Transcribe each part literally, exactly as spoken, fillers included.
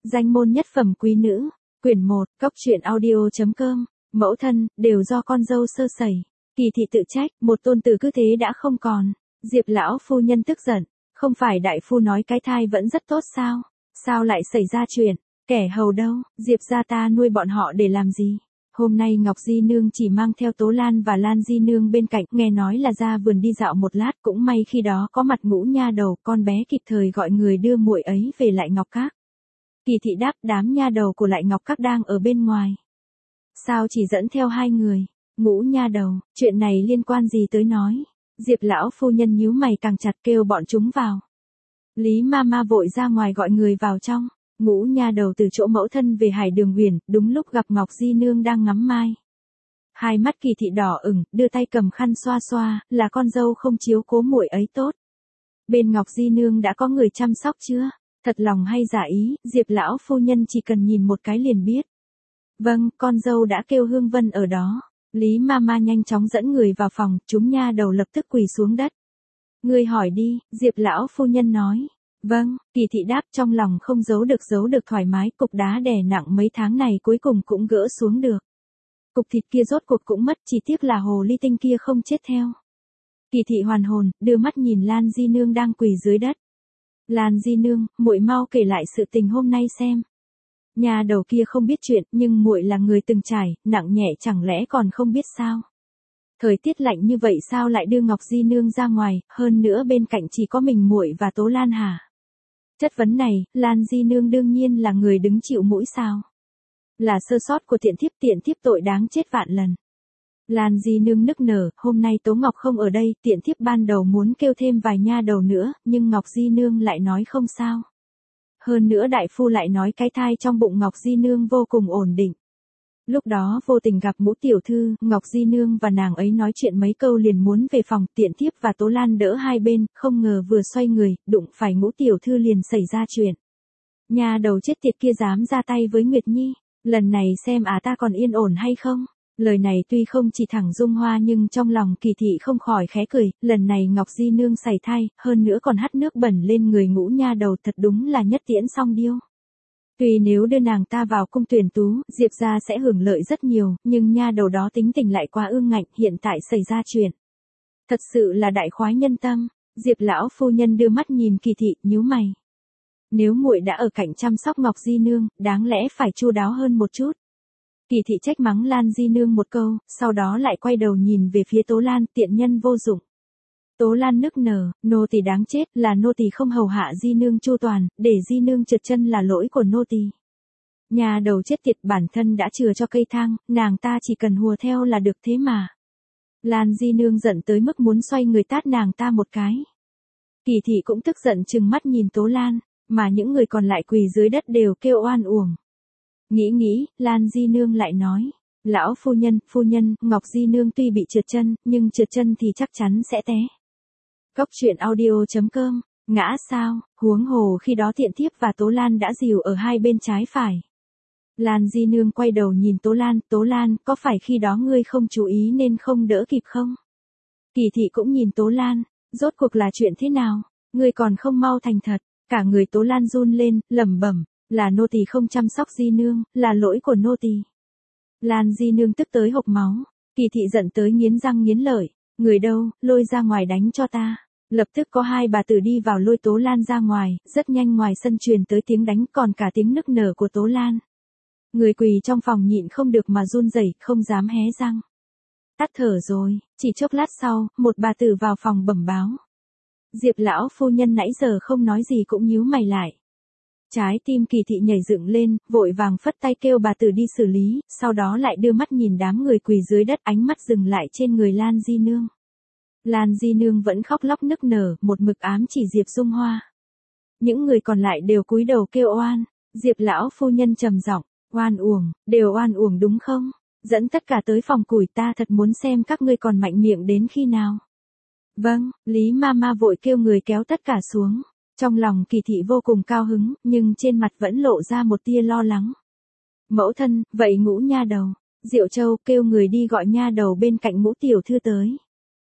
Danh môn nhất phẩm quý nữ, quyển một, cốc truyện audio.com, mẫu thân, đều do con dâu sơ sẩy. Kỳ thị tự trách, một tôn tử cứ thế đã không còn. Diệp lão phu nhân tức giận, không phải đại phu nói cái thai vẫn rất tốt sao? Sao lại xảy ra chuyện? Kẻ hầu đâu, Diệp gia ta nuôi bọn họ để làm gì? Hôm nay Ngọc Di Nương chỉ mang theo Tố Lan và Lan Di Nương bên cạnh, nghe nói là ra vườn đi dạo một lát, cũng may khi đó có mặt Ngũ nha đầu, con bé kịp thời gọi người đưa muội ấy về Lại Ngọc Các. Kỳ thị đáp, đám nha đầu của Lại Ngọc Các đang ở bên ngoài. Sao chỉ dẫn theo hai người? Ngũ nha đầu, chuyện này liên quan gì tới nói? Diệp lão phu nhân nhíu mày càng chặt, kêu bọn chúng vào. Lý ma ma vội ra ngoài gọi người vào trong. Ngũ nha đầu từ chỗ mẫu thân về Hải Đường Uyển, đúng lúc gặp Ngọc Di Nương đang ngắm mai. Hai mắt Kỳ thị đỏ ửng, đưa tay cầm khăn xoa xoa, là con dâu không chiếu cố muội ấy tốt. Bên Ngọc Di Nương đã có người chăm sóc chưa? Thật lòng hay giả ý, Diệp lão phu nhân chỉ cần nhìn một cái liền biết. Vâng, con dâu đã kêu Hương Vân ở đó. Lý ma ma nhanh chóng dẫn người vào phòng, chúng nha đầu lập tức quỳ xuống đất. Ngươi hỏi đi, Diệp lão phu nhân nói. Vâng, Kỳ thị đáp, trong lòng không giấu được giấu được thoải mái, cục đá đè nặng mấy tháng này cuối cùng cũng gỡ xuống được. Cục thịt kia rốt cuộc cũng mất, chỉ tiếc là hồ ly tinh kia không chết theo. Kỳ thị hoàn hồn, đưa mắt nhìn Lan Di Nương đang quỳ dưới đất. Lan Di Nương, muội mau kể lại sự tình hôm nay xem. Nhà đầu kia không biết chuyện, nhưng muội là người từng trải, nặng nhẹ chẳng lẽ còn không biết sao? Thời tiết lạnh như vậy sao lại đưa Ngọc Di Nương ra ngoài, hơn nữa bên cạnh chỉ có mình muội và Tố Lan hả? Chất vấn này, Lan Di Nương đương nhiên là người đứng chịu mũi sao? Là sơ sót của tiện thiếp, tiện thiếp tội đáng chết vạn lần. Lan Di Nương nức nở, hôm nay Tố Ngọc không ở đây, tiện thiếp ban đầu muốn kêu thêm vài nha đầu nữa, nhưng Ngọc Di Nương lại nói không sao. Hơn nữa đại phu lại nói cái thai trong bụng Ngọc Di Nương vô cùng ổn định. Lúc đó vô tình gặp Ngũ tiểu thư, Ngọc Di Nương và nàng ấy nói chuyện mấy câu liền muốn về phòng, tiện thiếp và Tố Lan đỡ hai bên, không ngờ vừa xoay người, đụng phải Ngũ tiểu thư liền xảy ra chuyện. Nhà đầu chết tiệt kia dám ra tay với Nguyệt Nhi, lần này xem à ta còn yên ổn hay không? Lời này tuy không chỉ thẳng Dung Hoa nhưng trong lòng Kỳ thị không khỏi khẽ cười, lần này Ngọc Di Nương sảy thai, hơn nữa còn hắt nước bẩn lên người Ngũ nha đầu, thật đúng là nhất tiễn song điêu. Tuy nếu đưa nàng ta vào cung tuyển tú, Diệp gia sẽ hưởng lợi rất nhiều, nhưng nha đầu đó tính tình lại quá ương ngạnh, hiện tại xảy ra chuyện. Thật sự là đại khoái nhân tâm. Diệp lão phu nhân đưa mắt nhìn Kỳ thị, nhíu mày. Nếu muội đã ở cạnh chăm sóc Ngọc Di Nương, đáng lẽ phải chu đáo hơn một chút. Kỳ thị trách mắng Lan Di Nương một câu, sau đó lại quay đầu nhìn về phía Tố Lan, tiện nhân vô dụng. Tố Lan nức nở, nô tỳ đáng chết, là nô tỳ không hầu hạ Di Nương chu toàn, để Di Nương trượt chân là lỗi của nô tỳ. Nhà đầu chết tiệt, bản thân đã chừa cho cây thang, nàng ta chỉ cần hùa theo là được thế mà. Lan Di Nương giận tới mức muốn xoay người tát nàng ta một cái. Kỳ thị cũng tức giận trừng mắt nhìn Tố Lan, mà những người còn lại quỳ dưới đất đều kêu oan uổng. Nghĩ nghĩ, Lan Di Nương lại nói, lão phu nhân, phu nhân, Ngọc Di Nương tuy bị trượt chân, nhưng trượt chân thì chắc chắn sẽ té. Cốc truyện audio.com, ngã sao, huống hồ khi đó tiện thiếp và Tố Lan đã dìu ở hai bên trái phải. Lan Di Nương quay đầu nhìn Tố Lan, Tố Lan, có phải khi đó ngươi không chú ý nên không đỡ kịp không? Kỳ thị cũng nhìn Tố Lan, rốt cuộc là chuyện thế nào, ngươi còn không mau thành thật, cả người Tố Lan run lên, lẩm bẩm, là nô tỳ không chăm sóc Di Nương, là lỗi của nô tỳ. Lan Di Nương tức tới hộc máu, Kỳ thị giận tới nghiến răng nghiến lợi, người đâu, lôi ra ngoài đánh cho ta. Lập tức có hai bà tử đi vào lôi Tố Lan ra ngoài, rất nhanh ngoài sân truyền tới tiếng đánh còn cả tiếng nức nở của Tố Lan. Người quỳ trong phòng nhịn không được mà run rẩy, không dám hé răng. Tắt thở rồi, chỉ chốc lát sau, một bà tử vào phòng bẩm báo. Diệp lão phu nhân nãy giờ không nói gì cũng nhíu mày lại. Trái tim Kỳ thị nhảy dựng lên, vội vàng phất tay kêu bà tử đi xử lý, sau đó lại đưa mắt nhìn đám người quỳ dưới đất, ánh mắt dừng lại trên người Lan Di Nương. Lan Di Nương vẫn khóc lóc nức nở, một mực ám chỉ Diệp Dung Hoa. Những người còn lại đều cúi đầu kêu oan. Diệp lão phu nhân trầm giọng, oan uổng, đều oan uổng đúng không? Dẫn tất cả tới phòng củi, ta thật muốn xem các ngươi còn mạnh miệng đến khi nào. Vâng, Lý ma ma vội kêu người kéo tất cả xuống. Trong lòng Kỳ thị vô cùng cao hứng, nhưng trên mặt vẫn lộ ra một tia lo lắng. Mẫu thân, vậy Ngũ nha đầu. Diệu Châu kêu người đi gọi nha đầu bên cạnh Ngũ tiểu thư tới.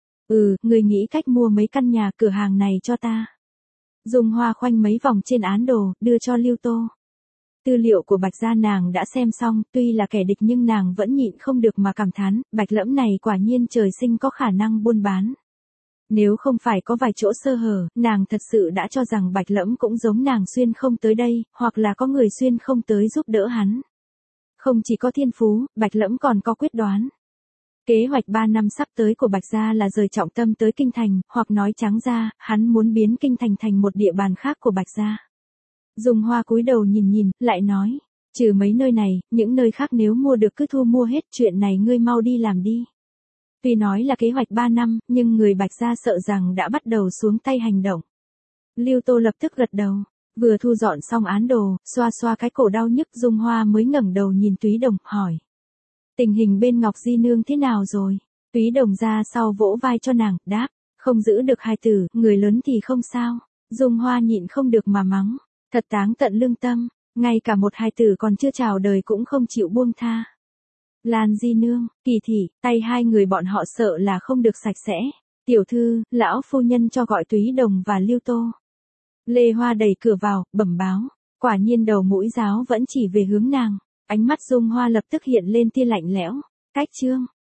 Ừ, người nghĩ cách mua mấy căn nhà cửa hàng này cho ta. Dung Hoa khoanh mấy vòng trên án đồ, đưa cho Lưu Tô. Tư liệu của Bạch gia nàng đã xem xong, tuy là kẻ địch nhưng nàng vẫn nhịn không được mà cảm thán, Bạch Lẫm này quả nhiên trời sinh có khả năng buôn bán. Nếu không phải có vài chỗ sơ hở, nàng thật sự đã cho rằng Bạch Lẫm cũng giống nàng xuyên không tới đây, hoặc là có người xuyên không tới giúp đỡ hắn. Không chỉ có thiên phú, Bạch Lẫm còn có quyết đoán. Kế hoạch ba năm sắp tới của Bạch gia là rời trọng tâm tới Kinh Thành, hoặc nói trắng ra, hắn muốn biến Kinh Thành thành một địa bàn khác của Bạch gia. Dung Hoa cúi đầu nhìn nhìn, lại nói, trừ mấy nơi này, những nơi khác nếu mua được cứ thu mua hết, chuyện này ngươi mau đi làm đi. Tuy nói là kế hoạch ba năm, nhưng người Bạch gia sợ rằng đã bắt đầu xuống tay hành động. Lưu Tô lập tức gật đầu, vừa thu dọn xong án đồ, xoa xoa cái cổ đau nhức, Dung Hoa mới ngẩng đầu nhìn Túy Đồng, hỏi. Tình hình bên Ngọc Di Nương thế nào rồi? Túy Đồng ra sau vỗ vai cho nàng, đáp, không giữ được hài tử, người lớn thì không sao. Dung Hoa nhịn không được mà mắng, thật táng tận lương tâm, ngay cả một hài tử còn chưa chào đời cũng không chịu buông tha. Lan Di Nương, Kỳ Thị, tay hai người bọn họ sợ là không được sạch sẽ. Tiểu thư, lão phu nhân cho gọi Túy Đồng và Lưu Tô. Lê Hoa đẩy cửa vào, bẩm báo, quả nhiên đầu mũi giáo vẫn chỉ về hướng nàng. Ánh mắt Dung Hoa lập tức hiện lên tia lạnh lẽo. Cách chương